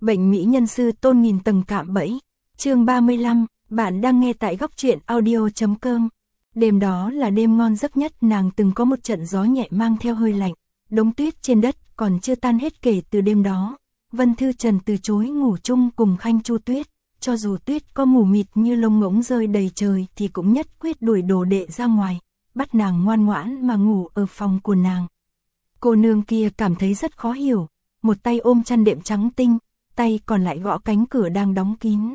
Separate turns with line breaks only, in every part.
Bệnh mỹ nhân sư tôn nghìn tầng cạm bẫy. Chương 35, bạn đang nghe tại góc truyện audio.com. Đêm đó là đêm ngon giấc nhất, nàng từng có một trận gió nhẹ mang theo hơi lạnh. Đống tuyết trên đất còn chưa tan hết kể từ đêm đó. Vân Thư Trần từ chối ngủ chung cùng Khanh Chu Tuyết, cho dù tuyết có mù mịt như lông ngỗng rơi đầy trời thì cũng nhất quyết đuổi đồ đệ ra ngoài, bắt nàng ngoan ngoãn mà ngủ ở phòng của nàng. Cô nương kia cảm thấy rất khó hiểu, một tay ôm chăn đệm trắng tinh, tay còn lại gõ cánh cửa đang đóng kín.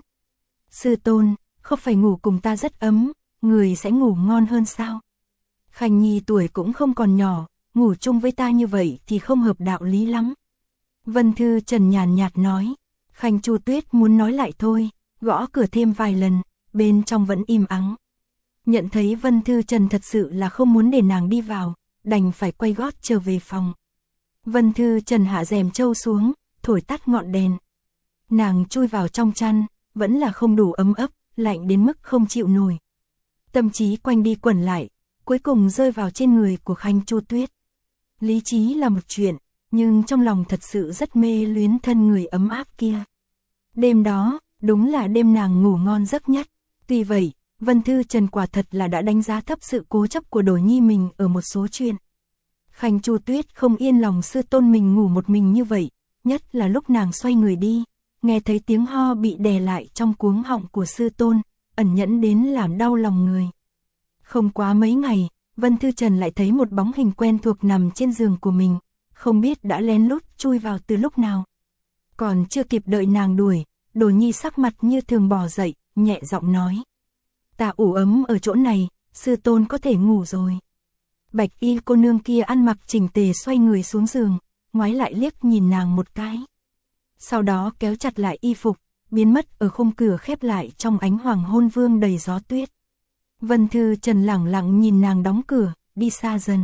Sư tôn, không phải ngủ cùng ta rất ấm, người sẽ ngủ ngon hơn sao? Khanh Nhi tuổi cũng không còn nhỏ, ngủ chung với ta như vậy thì không hợp đạo lý lắm. Vân Thư Trần nhàn nhạt nói. Khanh Chu Tuyết muốn nói lại thôi, gõ cửa thêm vài lần, bên trong vẫn im ắng. Nhận thấy Vân Thư Trần thật sự là không muốn để nàng đi vào, đành phải quay gót trở về phòng. Vân Thư Trần hạ rèm trâu xuống, thổi tắt ngọn đèn. Nàng chui vào trong chăn, vẫn là không đủ ấm ấp, lạnh đến mức không chịu nổi. Tâm trí quanh đi quẩn lại, cuối cùng rơi vào trên người của Khanh Chu Tuyết. Lý trí là một chuyện, nhưng trong lòng thật sự rất mê luyến thân người ấm áp kia. Đêm đó, đúng là đêm nàng ngủ ngon giấc nhất. Tuy vậy, Vân Thư Trần quả thật là đã đánh giá thấp sự cố chấp của Đồ Nhi mình ở một số chuyện. Khanh Chu Tuyết không yên lòng sư tôn mình ngủ một mình như vậy, nhất là lúc nàng xoay người đi, nghe thấy tiếng ho bị đè lại trong cuống họng của sư tôn, ẩn nhẫn đến làm đau lòng người. Không quá mấy ngày, Vân Thư Trần lại thấy một bóng hình quen thuộc nằm trên giường của mình, không biết đã lén lút chui vào từ lúc nào. Còn chưa kịp đợi nàng đuổi, Đồ Nhi sắc mặt như thường bò dậy, nhẹ giọng nói. Ta ủ ấm ở chỗ này, sư tôn có thể ngủ rồi. Bạch y cô nương kia ăn mặc chỉnh tề xoay người xuống giường, ngoái lại liếc nhìn nàng một cái. Sau đó kéo chặt lại y phục, biến mất ở khung cửa khép lại trong ánh hoàng hôn vương đầy gió tuyết. Vân Thư Trần lẳng lặng nhìn nàng đóng cửa, đi xa dần.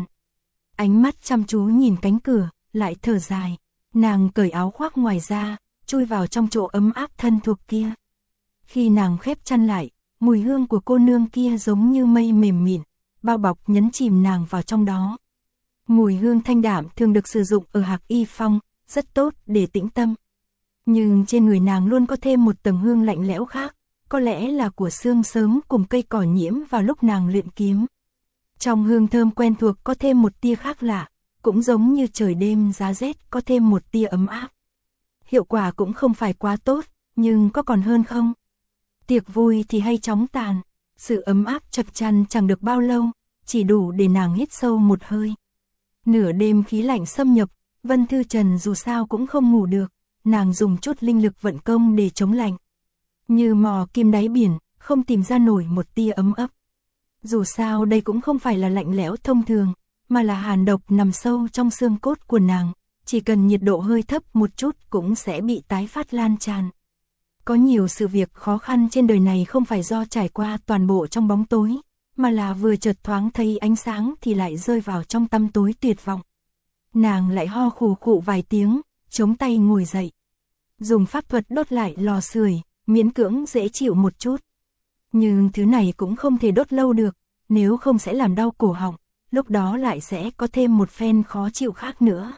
Ánh mắt chăm chú nhìn cánh cửa, lại thở dài. Nàng cởi áo khoác ngoài ra, chui vào trong chỗ ấm áp thân thuộc kia. Khi nàng khép chăn lại, mùi hương của cô nương kia giống như mây mềm mịn, bao bọc nhấn chìm nàng vào trong đó. Mùi hương thanh đạm thường được sử dụng ở Hạc Y Phong, rất tốt để tĩnh tâm. Nhưng trên người nàng luôn có thêm một tầng hương lạnh lẽo khác, có lẽ là của sương sớm cùng cây cỏ nhiễm vào lúc nàng luyện kiếm. Trong hương thơm quen thuộc có thêm một tia khác lạ, cũng giống như trời đêm giá rét có thêm một tia ấm áp. Hiệu quả cũng không phải quá tốt, nhưng có còn hơn không? Tiệc vui thì hay chóng tàn, sự ấm áp chập chăn chẳng được bao lâu, chỉ đủ để nàng hít sâu một hơi. Nửa đêm khí lạnh xâm nhập, Vân Thư Trần dù sao cũng không ngủ được, nàng dùng chút linh lực vận công để chống lạnh. Như mò kim đáy biển, không tìm ra nổi một tia ấm ấp. Dù sao đây cũng không phải là lạnh lẽo thông thường, mà là hàn độc nằm sâu trong xương cốt của nàng, chỉ cần nhiệt độ hơi thấp một chút cũng sẽ bị tái phát lan tràn. Có nhiều sự việc khó khăn trên đời này không phải do trải qua toàn bộ trong bóng tối, mà là vừa chợt thoáng thấy ánh sáng thì lại rơi vào trong tăm tối tuyệt vọng. Nàng lại ho khù khụ vài tiếng, chống tay ngồi dậy. Dùng pháp thuật đốt lại lò sưởi, miễn cưỡng dễ chịu một chút. Nhưng thứ này cũng không thể đốt lâu được, nếu không sẽ làm đau cổ họng, lúc đó lại sẽ có thêm một phen khó chịu khác nữa.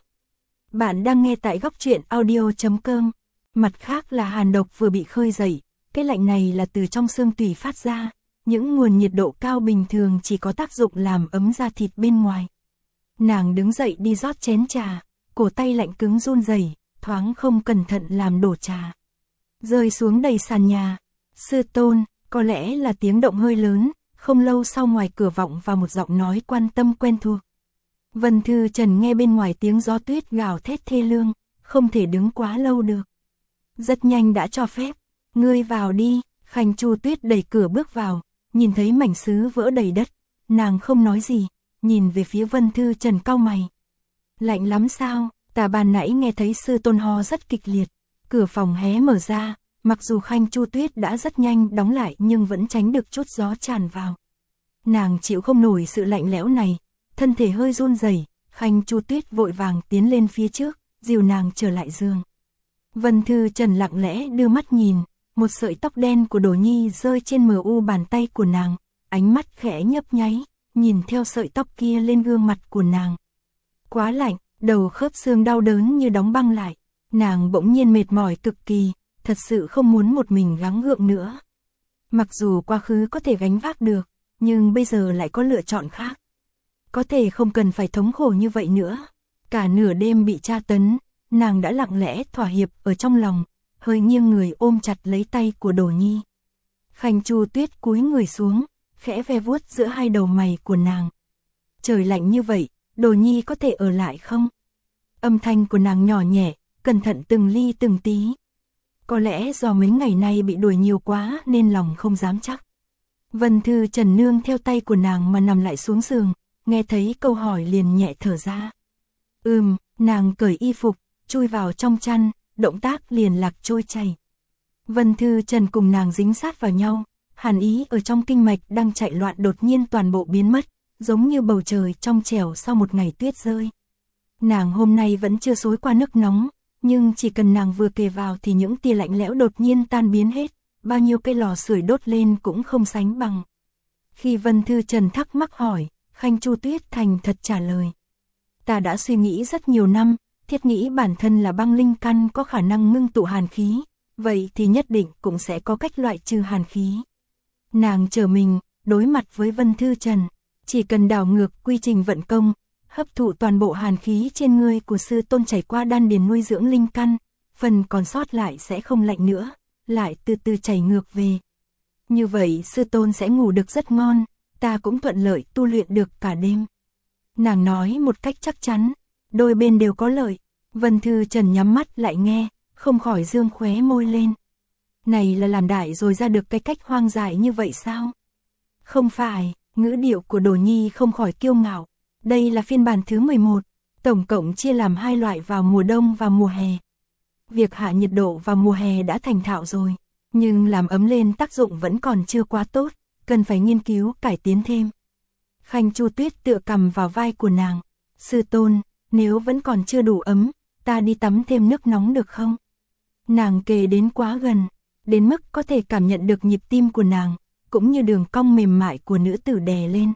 Bạn đang nghe tại góc truyện audio.com. Mặt khác là hàn độc vừa bị khơi dậy, cái lạnh này là từ trong xương tủy phát ra, những nguồn nhiệt độ cao bình thường chỉ có tác dụng làm ấm da thịt bên ngoài. Nàng đứng dậy đi rót chén trà, cổ tay lạnh cứng run rẩy, thoáng không cẩn thận làm đổ trà, rơi xuống đầy sàn nhà. Sư tôn, có lẽ là tiếng động hơi lớn, không lâu sau ngoài cửa vọng vào một giọng nói quan tâm quen thuộc. Vân Thư Trần nghe bên ngoài tiếng gió tuyết gào thét thê lương, không thể đứng quá lâu được. Rất nhanh đã cho phép, ngươi vào đi. Khanh Chu Tuyết đẩy cửa bước vào, nhìn thấy mảnh sứ vỡ đầy đất, nàng không nói gì, nhìn về phía Vân Thư Trần cau mày. Lạnh lắm sao? Ta ban nãy nghe thấy sư tôn ho rất kịch liệt. Cửa phòng hé mở ra, mặc dù Khanh Chu Tuyết đã rất nhanh đóng lại nhưng vẫn tránh được chút gió tràn vào. Nàng chịu không nổi sự lạnh lẽo này, thân thể hơi run rẩy. Khanh Chu Tuyết vội vàng tiến lên phía trước, dìu nàng trở lại giường. Vân Thư Trần lặng lẽ đưa mắt nhìn, một sợi tóc đen của Đồ Nhi rơi trên mờ u bàn tay của nàng, ánh mắt khẽ nhấp nháy, nhìn theo sợi tóc kia lên gương mặt của nàng. Quá lạnh, đầu khớp xương đau đớn như đóng băng lại, Nàng bỗng nhiên mệt mỏi cực kỳ, thật sự không muốn một mình gắng gượng nữa. Mặc dù quá khứ có thể gánh vác được, nhưng bây giờ lại có lựa chọn khác. Có thể không cần phải thống khổ như vậy nữa. Cả nửa đêm bị tra tấn, nàng đã lặng lẽ thỏa hiệp ở trong lòng, hơi nghiêng người ôm chặt lấy tay của Đồ Nhi. Khanh Chu Tuyết cúi người xuống, khẽ ve vuốt giữa hai đầu mày của nàng. Trời lạnh như vậy, Đồ Nhi có thể ở lại không? Âm thanh của nàng nhỏ nhẹ, cẩn thận từng ly từng tí. Có lẽ do mấy ngày nay bị đuổi nhiều quá nên lòng không dám chắc. Vân Thư Trần nương theo tay của nàng mà nằm lại xuống giường, nghe thấy câu hỏi liền nhẹ thở ra. Nàng cởi y phục, chui vào trong chăn, động tác liền lạc trôi chảy. Vân Thư Trần cùng nàng dính sát vào nhau, hàn ý ở trong kinh mạch đang chạy loạn đột nhiên toàn bộ biến mất, giống như bầu trời trong trẻo sau một ngày tuyết rơi. Nàng hôm nay vẫn chưa xối qua nước nóng, nhưng chỉ cần nàng vừa kề vào thì những tia lạnh lẽo đột nhiên tan biến hết, bao nhiêu cây lò sưởi đốt lên cũng không sánh bằng. Khi Vân Thư Trần thắc mắc hỏi, Khanh Chu Tuyết thành thật trả lời. Ta đã suy nghĩ rất nhiều năm, thiết nghĩ bản thân là băng linh căn có khả năng ngưng tụ hàn khí, vậy thì nhất định cũng sẽ có cách loại trừ hàn khí. Nàng trở mình, đối mặt với Vân Thư Trần, chỉ cần đảo ngược quy trình vận công, hấp thụ toàn bộ hàn khí trên người của sư tôn chảy qua đan điền nuôi dưỡng linh căn, phần còn sót lại sẽ không lạnh nữa, lại từ từ chảy ngược về. Như vậy sư tôn sẽ ngủ được rất ngon, ta cũng thuận lợi tu luyện được cả đêm. Nàng nói một cách chắc chắn, đôi bên đều có lợi. Vân Thư Trần nhắm mắt lại nghe, không khỏi dương khóe môi lên. Này là làm đại rồi ra được cái cách hoang dại như vậy sao? Không phải, ngữ điệu của Đồ Nhi không khỏi kiêu ngạo. Đây là phiên bản thứ 11, tổng cộng chia làm hai loại vào mùa đông và mùa hè. Việc hạ nhiệt độ vào mùa hè đã thành thạo rồi, nhưng làm ấm lên tác dụng vẫn còn chưa quá tốt, cần phải nghiên cứu cải tiến thêm. Khanh Chu Tuyết tựa cầm vào vai của nàng. Sư tôn, nếu vẫn còn chưa đủ ấm, ta đi tắm thêm nước nóng được không? Nàng kề đến quá gần, đến mức có thể cảm nhận được nhịp tim của nàng, cũng như đường cong mềm mại của nữ tử đè lên.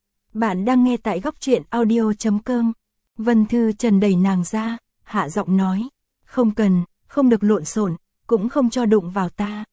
Bạn đang nghe tại góc truyện audio.com. Vân Thư Trần đẩy nàng ra, hạ giọng nói. Không cần, không được lộn xộn, cũng không cho đụng vào ta.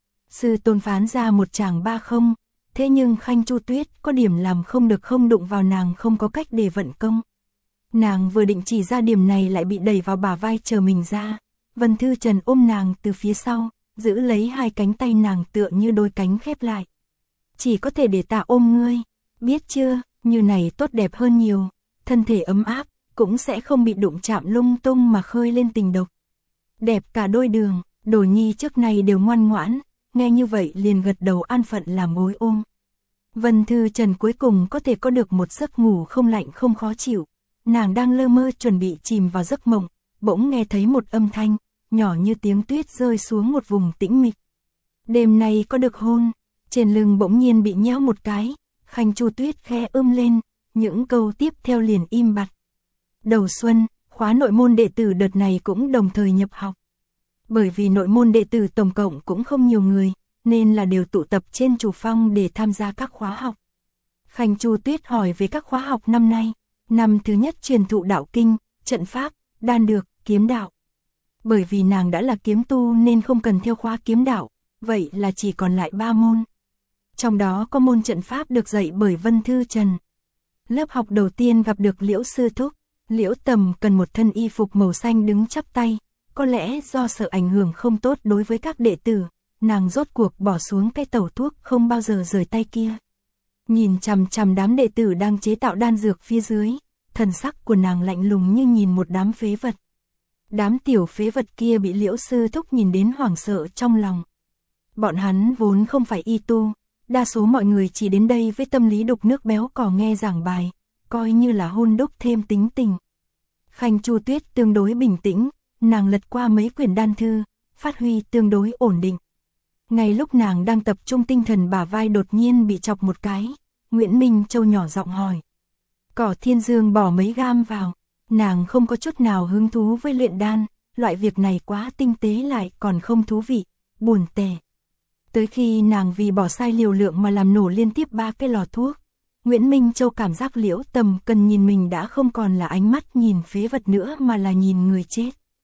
Sư tôn phán ra một tràng 30, thế nhưng Khanh Chu Tuyết có điểm làm không được không đụng vào nàng không có cách để vận công. Nàng vừa định chỉ ra điểm này lại bị đẩy vào bả vai chờ mình ra. Vân Thư Trần ôm nàng từ phía sau, giữ lấy hai cánh tay nàng tựa như đôi cánh khép lại. Chỉ có thể để ta ôm ngươi, biết chưa, như này tốt đẹp hơn nhiều, thân thể ấm áp, cũng sẽ không bị đụng chạm lung tung mà khơi lên tình độc. Đẹp cả đôi đường, Đồ Nhi trước này đều ngoan ngoãn, nghe như vậy liền gật đầu an phận làm gối ôm. Vân Thư Trần cuối cùng có thể có được một giấc ngủ không lạnh không khó chịu. Nàng đang lơ mơ chuẩn bị chìm vào giấc mộng, bỗng nghe thấy một âm thanh, nhỏ như tiếng tuyết rơi xuống một vùng tĩnh mịch. Đêm nay có được hôn, trên lưng bỗng nhiên bị nhéo một cái, Khanh Chu Tuyết khẽ lên, những câu tiếp theo liền im bặt. Đầu xuân, khóa nội môn đệ tử đợt này cũng đồng thời nhập học. Bởi vì nội môn đệ tử tổng cộng cũng không nhiều người, nên là đều tụ tập trên chủ phong để tham gia các khóa học. Khanh Chu Tuyết hỏi về các khóa học năm nay. Năm thứ nhất truyền thụ đạo kinh, trận pháp, đan dược, kiếm đạo. Bởi vì nàng đã là kiếm tu nên không cần theo khóa kiếm đạo, vậy là chỉ còn lại 3 môn. Trong đó có môn trận pháp được dạy bởi Vân Thư Trần. Lớp học đầu tiên gặp được Liễu Sư Thúc. Liễu Tầm cần một thân y phục màu xanh đứng chắp tay, có lẽ do sợ ảnh hưởng không tốt đối với các đệ tử, nàng rốt cuộc bỏ xuống cái tẩu thuốc không bao giờ rời tay kia. Nhìn chằm chằm đám đệ tử đang chế tạo đan dược phía dưới, thần sắc của nàng lạnh lùng như nhìn một đám phế vật. Đám tiểu phế vật kia bị Liễu Sư Thúc nhìn đến hoảng sợ trong lòng. Bọn hắn vốn không phải y tu, đa số mọi người chỉ đến đây với tâm lý đục nước béo cò nghe giảng bài, coi như là hôn đúc thêm tính tình. Khanh Chu Tuyết tương đối bình tĩnh, nàng lật qua mấy quyển đan thư, phát huy tương đối ổn định. Ngay lúc nàng đang tập trung tinh thần bả vai đột nhiên bị chọc một cái, Nguyễn Minh Châu nhỏ giọng hỏi. Cỏ Thiên Dương bỏ mấy gam vào, nàng không có chút nào hứng thú với luyện đan, loại việc này quá tinh tế lại còn không thú vị, buồn tẻ. Tới khi nàng vì bỏ sai liều lượng mà làm nổ liên tiếp 3 cái lò thuốc, Nguyễn Minh Châu cảm giác Liễu Tầm cần nhìn mình đã không còn là ánh mắt nhìn phế vật nữa mà là nhìn người chết.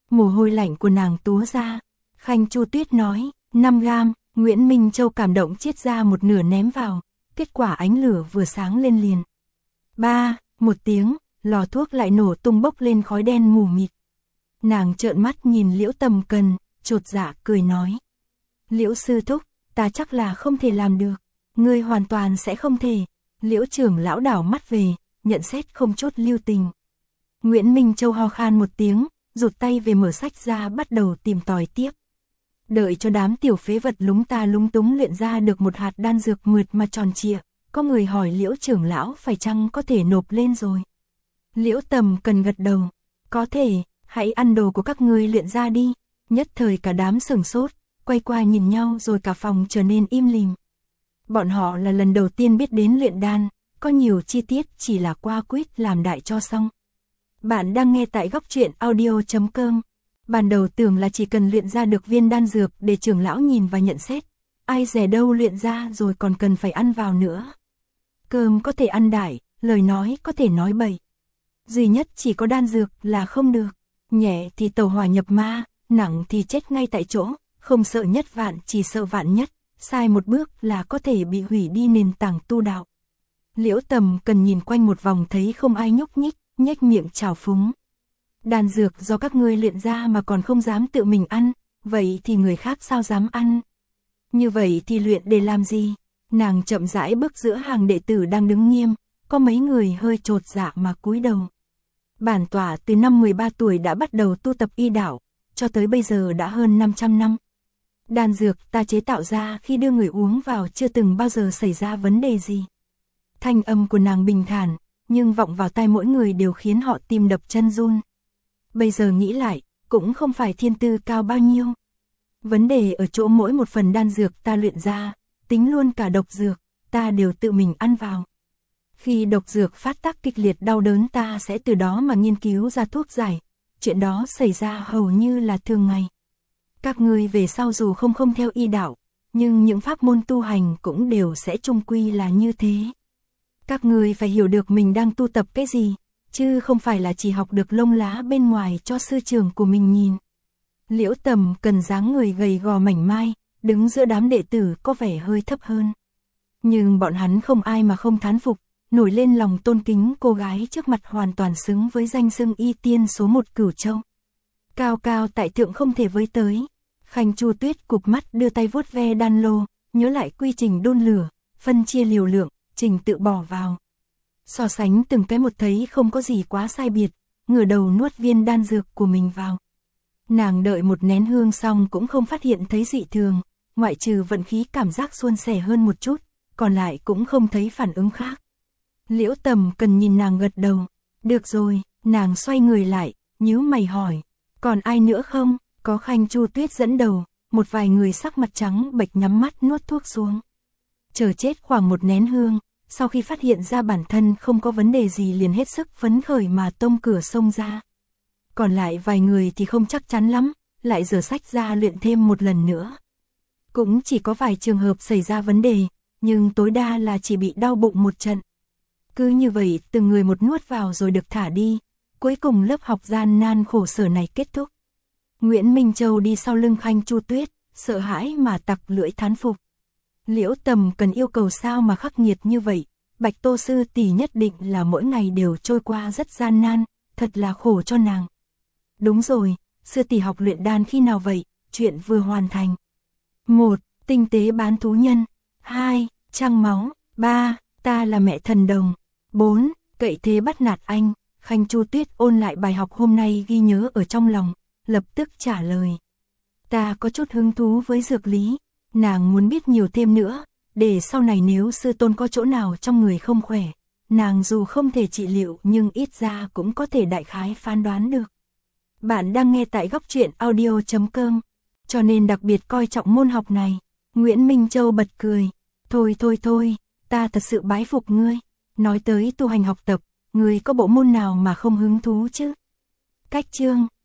Mồ hôi lạnh của nàng túa ra. Khanh Chu Tuyết nói, 5 gam, Nguyễn Minh Châu cảm động chiết ra một nửa ném vào, kết quả ánh lửa vừa sáng lên liền. Một tiếng, lò thuốc lại nổ tung bốc lên khói đen mù mịt. Nàng trợn mắt nhìn Liễu Tầm Cần, chột dạ cười nói. Liễu sư thúc, ta chắc là không thể làm được, ngươi hoàn toàn sẽ không thể. Liễu trưởng lão đảo mắt về, nhận xét không chút lưu tình. Nguyễn Minh Châu ho khan một tiếng, rụt tay về mở sách ra bắt đầu tìm tòi tiếp. Đợi cho đám tiểu phế vật lúng ta lúng túng luyện ra được một hạt đan dược mượt mà tròn trịa, có người hỏi Liễu trưởng lão phải chăng có thể nộp lên rồi. Liễu Tầm Cần gật đầu, có thể, hãy ăn đồ của các ngươi luyện ra đi. Nhất thời cả đám sửng sốt, quay qua nhìn nhau rồi cả phòng trở nên im lìm. Bọn họ là lần đầu tiên biết đến luyện đan, có nhiều chi tiết chỉ là qua quýt làm đại cho xong. Bạn đang nghe tại góc truyện audio.com. Ban đầu tưởng là chỉ cần luyện ra được viên đan dược để trưởng lão nhìn và nhận xét. Ai dè đâu luyện ra rồi còn cần phải ăn vào nữa. Cơm có thể ăn đại, lời nói có thể nói bậy. Duy nhất chỉ có đan dược là không được. Nhẹ thì tẩu hỏa nhập ma, nặng thì chết ngay tại chỗ. Không sợ nhất vạn chỉ sợ vạn nhất. Sai một bước là có thể bị hủy đi nền tảng tu đạo. Liễu Tầm Cần nhìn quanh một vòng thấy không ai nhúc nhích, nhếch miệng trào phúng. Đan dược do các ngươi luyện ra mà còn không dám tự mình ăn, vậy thì người khác sao dám ăn? Như vậy thì luyện để làm gì? Nàng chậm rãi bước giữa hàng đệ tử đang đứng nghiêm, có mấy người hơi chột dạ mà cúi đầu. Bản tỏa từ năm 13 tuổi đã bắt đầu tu tập y đạo, cho tới bây giờ đã hơn 500 năm. Đan dược ta chế tạo ra khi đưa người uống vào chưa từng bao giờ xảy ra vấn đề gì. Thanh âm của nàng bình thản, nhưng vọng vào tai mỗi người đều khiến họ tim đập chân run. Bây giờ nghĩ lại, cũng không phải thiên tư cao bao nhiêu. Vấn đề ở chỗ mỗi một phần đan dược ta luyện ra, tính luôn cả độc dược, ta đều tự mình ăn vào. Khi độc dược phát tác kịch liệt đau đớn ta sẽ từ đó mà nghiên cứu ra thuốc giải. Chuyện đó xảy ra hầu như là thường ngày. Các ngươi về sau dù không theo y đạo, nhưng những pháp môn tu hành cũng đều sẽ chung quy là như thế. Các ngươi phải hiểu được mình đang tu tập cái gì, chứ không phải là chỉ học được lông lá bên ngoài cho sư trưởng của mình nhìn. Liễu Tầm Cần dáng người gầy gò mảnh mai, đứng giữa đám đệ tử có vẻ hơi thấp hơn. Nhưng bọn hắn không ai mà không thán phục, nổi lên lòng tôn kính cô gái trước mặt hoàn toàn xứng với danh xưng y tiên số 1 Cửu Châu. Cao cao tại thượng không thể với tới. Khanh Chu Tuyết cụp mắt đưa tay vuốt ve đan lô, nhớ lại quy trình đun lửa, phân chia liều lượng, trình tự bỏ vào. So sánh từng cái một thấy không có gì quá sai biệt, ngửa đầu nuốt viên đan dược của mình vào. Nàng đợi một nén hương xong cũng không phát hiện thấy dị thường, ngoại trừ vận khí cảm giác suôn sẻ hơn một chút, còn lại cũng không thấy phản ứng khác. Liễu Tầm Cần nhìn nàng gật đầu, được rồi, nàng xoay người lại, nhíu mày hỏi, còn ai nữa không? Có Khanh Chu Tuyết dẫn đầu, một vài người sắc mặt trắng bệch nhắm mắt nuốt thuốc xuống. Chờ chết khoảng một nén hương, sau khi phát hiện ra bản thân không có vấn đề gì liền hết sức phấn khởi mà tông cửa xông ra. Còn lại vài người thì không chắc chắn lắm, lại giở sách ra luyện thêm một lần nữa. Cũng chỉ có vài trường hợp xảy ra vấn đề, nhưng tối đa là chỉ bị đau bụng một trận. Cứ như vậy từng người một nuốt vào rồi được thả đi, cuối cùng lớp học gian nan khổ sở này kết thúc. Nguyễn Minh Châu đi sau lưng Khanh Chu Tuyết, sợ hãi mà tặc lưỡi thán phục. Liễu Tầm Cần yêu cầu sao mà khắc nghiệt như vậy, Bạch Tô sư tỷ nhất định là mỗi ngày đều trôi qua rất gian nan, thật là khổ cho nàng. Đúng rồi, sư tỷ học luyện đan khi nào vậy, chuyện vừa hoàn thành. 1. Tinh tế bán thú nhân. 2. Trăng máu. 3. Ta là mẹ thần đồng. 4. Cậy thế bắt nạt anh. Khanh Chu Tuyết ôn lại bài học hôm nay ghi nhớ ở trong lòng, lập tức trả lời. Ta có chút hứng thú với dược lý, nàng muốn biết nhiều thêm nữa, để sau này nếu sư tôn có chỗ nào trong người không khỏe, nàng dù không thể trị liệu nhưng ít ra cũng có thể đại khái phán đoán được. Bạn đang nghe tại góc truyện audio.com, cho nên đặc biệt coi trọng môn học này. Nguyễn Minh Châu bật cười, thôi, ta thật sự bái phục ngươi, nói tới tu hành học tập, ngươi có bộ môn nào mà không hứng thú chứ? Cách chương